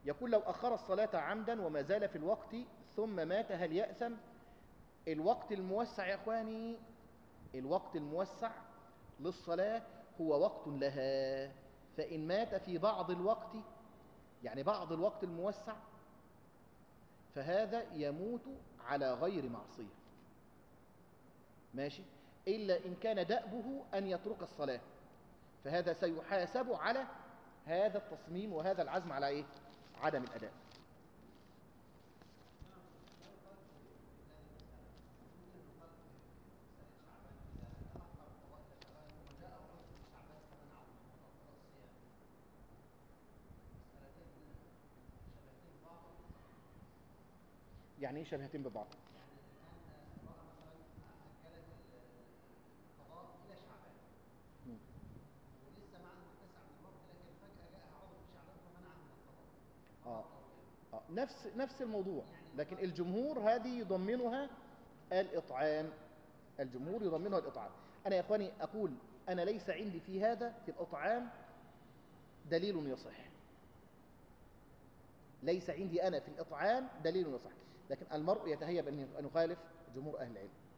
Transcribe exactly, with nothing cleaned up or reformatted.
يقول لو أخر الصلاة عمدا وما زال في الوقت ثم مات هل يأثم؟ الوقت الموسع يا أخواني، الوقت الموسع للصلاة هو وقت لها، فإن مات في بعض الوقت، يعني بعض الوقت الموسع، فهذا يموت على غير معصية، ماشي، إلا إن كان دأبه أن يترك الصلاة، فهذا سيحاسب على هذا التصميم وهذا العزم على إيه؟ عدم الأداء. يعني ايه شبهتين ببعض؟ يعني الآن امرأة مثلا أجلت القضاء إلى شعبان مم. ولسه معها متسع من الوقت، لكن فجأة جاءها عذر في شعبان فمنعها من القضاء. آه. مرض أو كده. آه. نفس نفس الموضوع، يعني لكن يقال الجمهور هذه يضمنها الإطعام، الجمهور يضمنها الإطعام. أنا يا إخواني أقول أنا ليس عندي في هذا في الإطعام دليل يصح، ليس عندي أنا في الإطعام دليل يصح، لكن المرء يتهيب أن يخالف جمهور أهل العلم.